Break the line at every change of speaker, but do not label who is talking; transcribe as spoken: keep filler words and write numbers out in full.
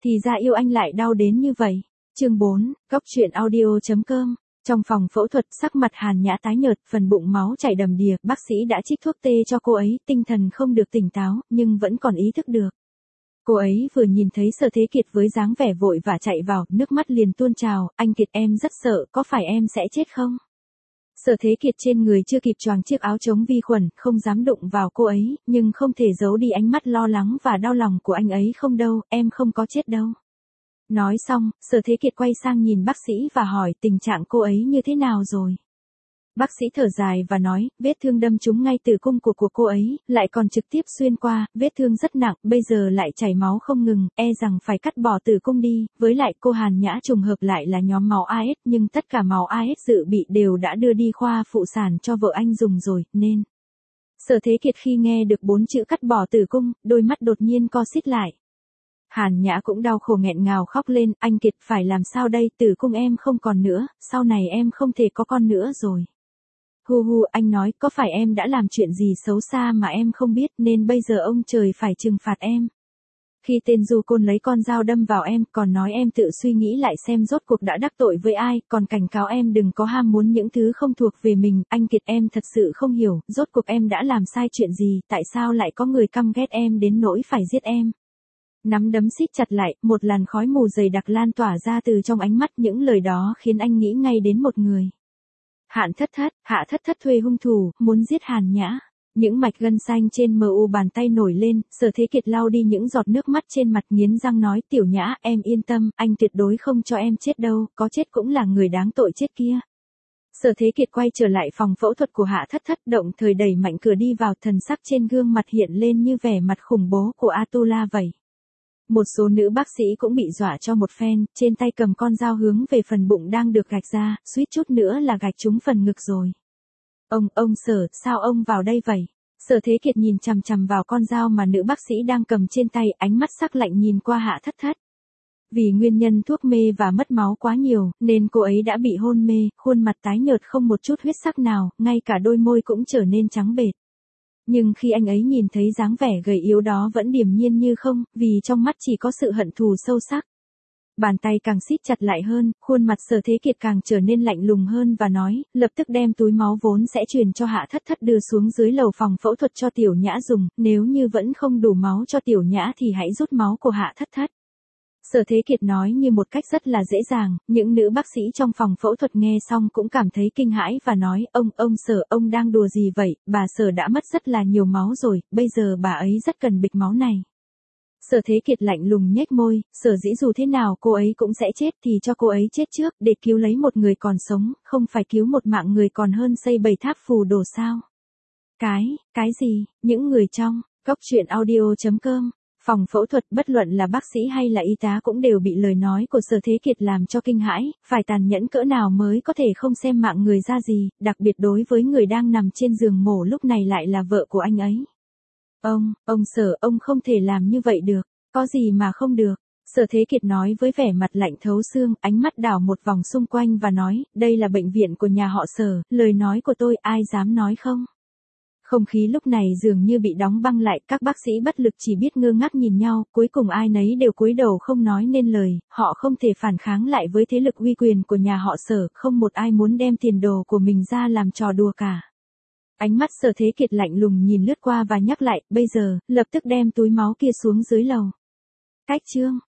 Thì ra yêu anh lại đau đến như vậy. Chương bốn, Góc truyện audio chấm com. Trong phòng phẫu thuật, sắc mặt Hàn Nhã tái nhợt, phần bụng máu chảy đầm đìa, bác sĩ đã trích thuốc tê cho cô ấy, tinh thần không được tỉnh táo, nhưng vẫn còn ý thức được. Cô ấy vừa nhìn thấy Sở Thế Kiệt với dáng vẻ vội vã chạy vào, nước mắt liền tuôn trào, anh Kiệt em rất sợ, có phải em sẽ chết không? Sở Thế Kiệt trên người chưa kịp choàng chiếc áo chống vi khuẩn, không dám đụng vào cô ấy, nhưng không thể giấu đi ánh mắt lo lắng và đau lòng của anh ấy không đâu, em không có chết đâu. Nói xong, Sở Thế Kiệt quay sang nhìn bác sĩ và hỏi tình trạng cô ấy như thế nào rồi. Bác sĩ thở dài và nói, vết thương đâm trúng ngay tử cung của của cô ấy, lại còn trực tiếp xuyên qua, vết thương rất nặng, bây giờ lại chảy máu không ngừng, e rằng phải cắt bỏ tử cung đi, với lại cô Hàn Nhã trùng hợp lại là nhóm máu a ét, nhưng tất cả máu a ét dự bị đều đã đưa đi khoa phụ sản cho vợ anh dùng rồi, nên. Sở Thế Kiệt khi nghe được bốn chữ cắt bỏ tử cung, đôi mắt đột nhiên co xít lại. Hàn Nhã cũng đau khổ nghẹn ngào khóc lên, anh Kiệt phải làm sao đây, tử cung em không còn nữa, sau này em không thể có con nữa rồi. Hu hu, anh nói, có phải em đã làm chuyện gì xấu xa mà em không biết nên bây giờ ông trời phải trừng phạt em. Khi tên du côn lấy con dao đâm vào em, còn nói em tự suy nghĩ lại xem rốt cuộc đã đắc tội với ai, còn cảnh cáo em đừng có ham muốn những thứ không thuộc về mình, anh Kiệt em thật sự không hiểu, rốt cuộc em đã làm sai chuyện gì, tại sao lại có người căm ghét em đến nỗi phải giết em. Nắm đấm siết chặt lại, một làn khói mù dày đặc lan tỏa ra từ trong ánh mắt, những lời đó khiến anh nghĩ ngay đến một người. Hạn Thất Thất, Hạ Thất Thất thuê hung thủ, muốn giết Hàn Nhã. Những mạch gân xanh trên mờ u bàn tay nổi lên, Sở Thế Kiệt lau đi những giọt nước mắt trên mặt, nghiến răng nói, Tiểu Nhã, em yên tâm, anh tuyệt đối không cho em chết đâu, có chết cũng là người đáng tội chết kia. Sở Thế Kiệt quay trở lại phòng phẫu thuật của Hạ Thất Thất, động thời đẩy mạnh cửa đi vào, thần sắc trên gương mặt hiện lên như vẻ mặt khủng bố của Atula vậy. Một số nữ bác sĩ cũng bị dọa cho một phen, trên tay cầm con dao hướng về phần bụng đang được gạch ra, suýt chút nữa là gạch trúng phần ngực rồi. Ông, ông Sở, sao ông vào đây vậy? Sở Thế Kiệt nhìn chằm chằm vào con dao mà nữ bác sĩ đang cầm trên tay, ánh mắt sắc lạnh nhìn qua Hạ Thất Thất. Vì nguyên nhân thuốc mê và mất máu quá nhiều, nên cô ấy đã bị hôn mê, khuôn mặt tái nhợt không một chút huyết sắc nào, ngay cả đôi môi cũng trở nên trắng bệch. Nhưng khi anh ấy nhìn thấy dáng vẻ gầy yếu đó vẫn điềm nhiên như không, vì trong mắt chỉ có sự hận thù sâu sắc. Bàn tay càng siết chặt lại hơn, khuôn mặt Sở Thế Kiệt càng trở nên lạnh lùng hơn và nói, lập tức đem túi máu vốn sẽ truyền cho Hạ Thất Thất đưa xuống dưới lầu phòng phẫu thuật cho Tiểu Nhã dùng, nếu như vẫn không đủ máu cho Tiểu Nhã thì hãy rút máu của Hạ Thất Thất. Sở Thế Kiệt nói như một cách rất là dễ dàng, những nữ bác sĩ trong phòng phẫu thuật nghe xong cũng cảm thấy kinh hãi và nói, ông, ông Sở, ông đang đùa gì vậy, bà Sở đã mất rất là nhiều máu rồi, bây giờ bà ấy rất cần bịch máu này. Sở Thế Kiệt lạnh lùng nhếch môi, sở dĩ dù thế nào cô ấy cũng sẽ chết thì cho cô ấy chết trước, để cứu lấy một người còn sống, không phải cứu một mạng người còn hơn xây bảy tháp phù đồ sao. Cái, cái gì, những người trong, Góc truyện audio chấm com. Phòng phẫu thuật, bất luận là bác sĩ hay là y tá cũng đều bị lời nói của Sở Thế Kiệt làm cho kinh hãi, phải tàn nhẫn cỡ nào mới có thể không xem mạng người ra gì, đặc biệt đối với người đang nằm trên giường mổ lúc này lại là vợ của anh ấy. Ông, ông Sở, ông không thể làm như vậy được, có gì mà không được. Sở Thế Kiệt nói với vẻ mặt lạnh thấu xương, ánh mắt đảo một vòng xung quanh và nói, đây là bệnh viện của nhà họ Sở, lời nói của tôi ai dám nói không? Không khí lúc này dường như bị đóng băng lại, các bác sĩ bất lực chỉ biết ngơ ngác nhìn nhau, cuối cùng ai nấy đều cúi đầu không nói nên lời, họ không thể phản kháng lại với thế lực uy quyền của nhà họ Sở, không một ai muốn đem tiền đồ của mình ra làm trò đùa cả. Ánh mắt Sở Thế Kiệt lạnh lùng nhìn lướt qua và nhắc lại, bây giờ, lập tức đem túi máu kia xuống dưới lầu. Cách chương